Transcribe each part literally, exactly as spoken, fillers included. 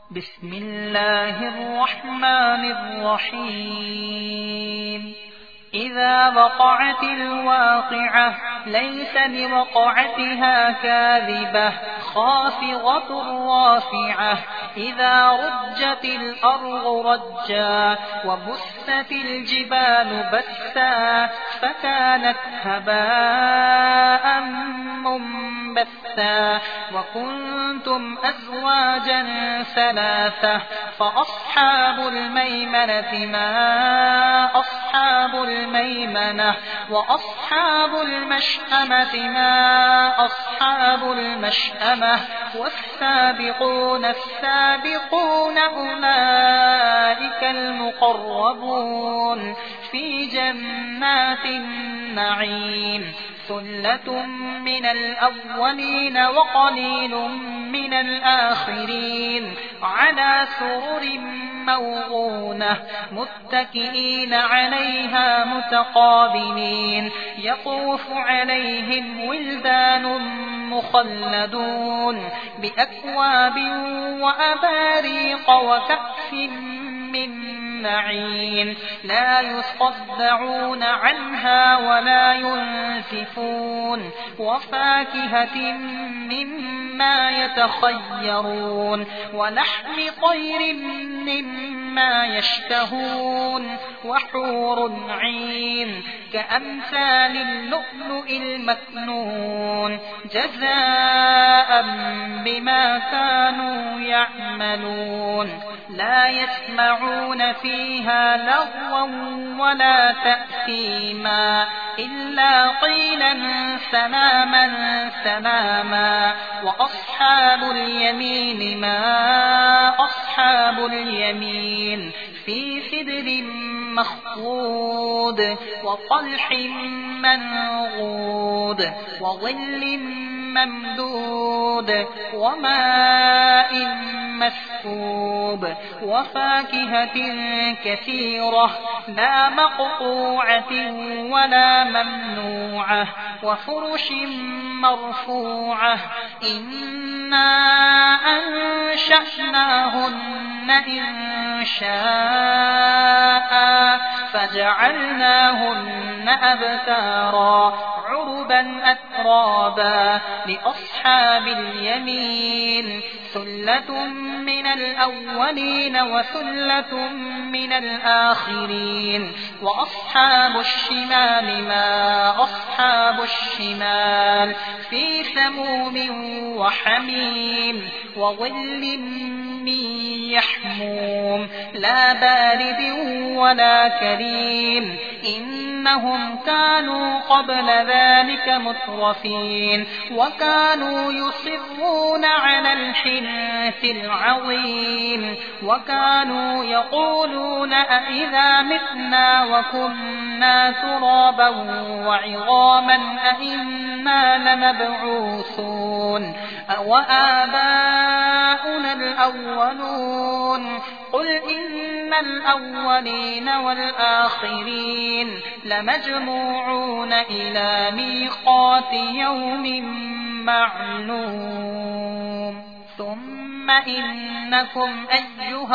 بسم الله الرحمن الرحيم إذا وقعت الواقعة ليس لوقعتها كاذبة خافضة رافعة إذا رجت الأرض رجا وبست الجبال بثا فكانت هباء منبثا وكنتم أزواجا ثلاثة فأصحاب الميمنة ما أصحاب الميمنة وأصحاب المشأمة ما أصحاب المشأمة والسابقون السابقون أولئك المقربون في جنات النعيم ثلة من الأولين وقليل من الآخرين على سرر موضونة متكئين عليها متقابلين يطوف عليهم ولدان مخلدون بأكواب وأباريق وكأس من معين لا يصدعون عنها ولا ينزفون وفاكهة مما يتخيرون ولحم طير مما يشتهون وحور عين كأمثال اللؤلؤ المكنون جزاء بما كانوا يعملون لا يسمعون فيها لغوا ولا تأثيما إلا قيلا سلاما سلاما وأصحاب اليمين ما أصحاب اليمين في سدر مخضود وطلح منضود وظل ممدود وماء مسكوب وفاكهة كثيرة لا مقطوعة ولا ممنوعة وفرش مرفوعة إنا أنشأناهن إن شاء فجعلناهن أبكارا عربا أترابا لأصحاب اليمين ثلة من الأولين وثلة من الآخرين وأصحاب الشمال ما أصحاب الشمال في سموم وحميم وظل من يحموم لا بارد ولا كريم إنهم كانوا قبل ذلك مترفين وكانوا يصرون على الحنث العظيم وكانوا يقولون أئذا متنا وكنا ترابا وعظاما أئنا لمبعوثون أوآباؤنا الأولون قل إن الأولين والآخرين لمجموعون إلى ميقات يوم معلوم ثم إنكم أيها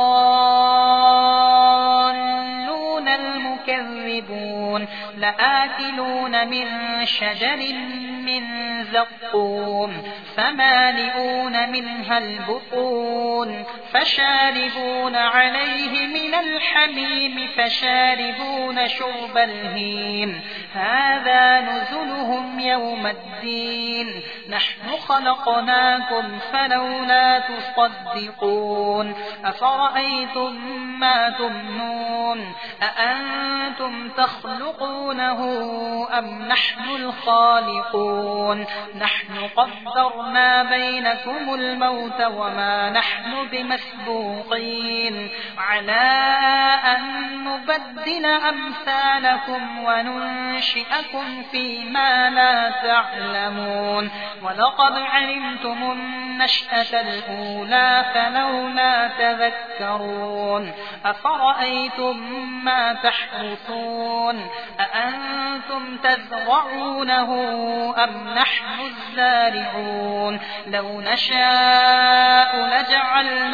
الضالون المكذبون لآكلون من شجر من زقوم فمالئون منها البطون فشاربون عليه من الحميم فشاربون شرب الهيم هذا نزلهم يوم الدين نحن خلقناكم فلولا تصدقون أفرأيتم ما تمنون أأنتم تخلقونه أم نحن الخالقون نحن قدرنا بينكم الموت وما نحن بمسبوقين على أن نبدل أمثالكم وننشئكم فيما لا تعلمون ولقد علمتم النشأة الأولى فلولا تذكرون أفرأيتم ما تحرثون أأنتم تزرعونه أم نحن الزارعون لو نشاء لجعلناه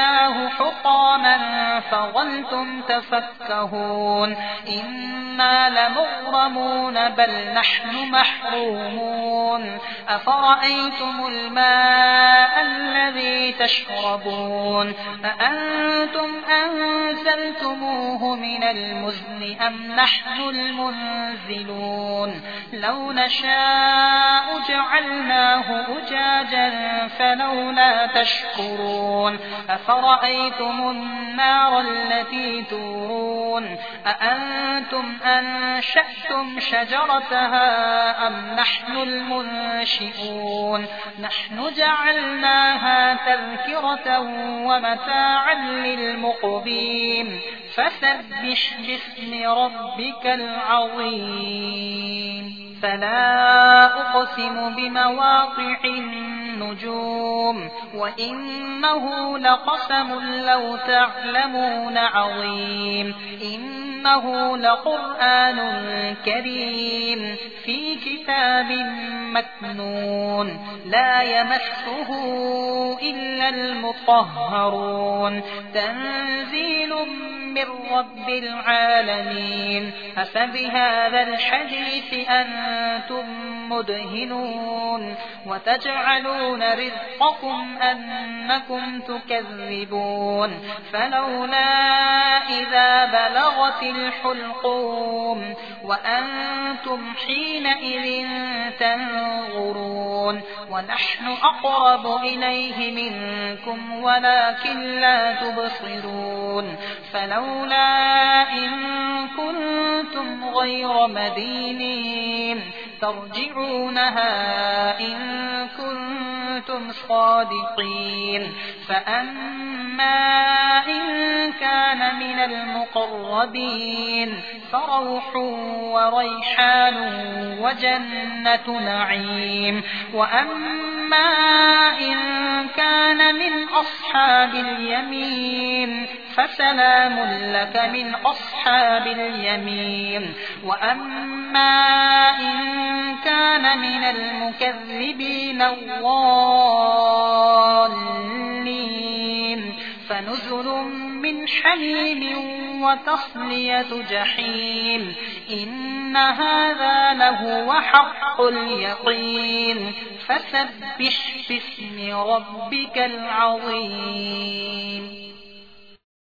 حطاما فظلتم تفكهون إنا لمغرمون بل نحن محرومون أفرأيتم الماء الذي تشربون أأنتم أنزلتموه من المزن أم نحن المنزلون لو نشاء جعلناه أجاجا فلولا تشكرون أفرأيتم النار التي تورون أأنتم أنشأتم شجرتها أم نحن المنشئون نحن جعلناها تذكرة ومتاعا للمقوين فسبح باسم ربك العظيم فلا أقسم بمواقع النجوم وإنه لقسم لو تعلمون عظيم إنه لقرآن كريم في كتاب مكنون لا يمسه إلا المطهرون تنزيل من رب العالمين أفبهذا الحديث أنتم مدهنون وتجعلون رزقكم أنكم تكذبون فلولا إذا بلغت الحلقوم وأنتم حينئذ تنظرون ونحن أقرب إليه منكم ولكن لا تبصرون فلولا إن كنتم غير مدينين ترجعونها إن كنتم صادقين فأما إن كان من المقربين فروح وريحان وجنة نعيم وأما إن كان من أصحاب اليمين فسلام لك من أصحاب اليمين وأما إن كان من المكذبين الضالين فنزل من حميم وتصلية جحيم إن هذا لهو حق اليقين فسبح باسم ربك العظيم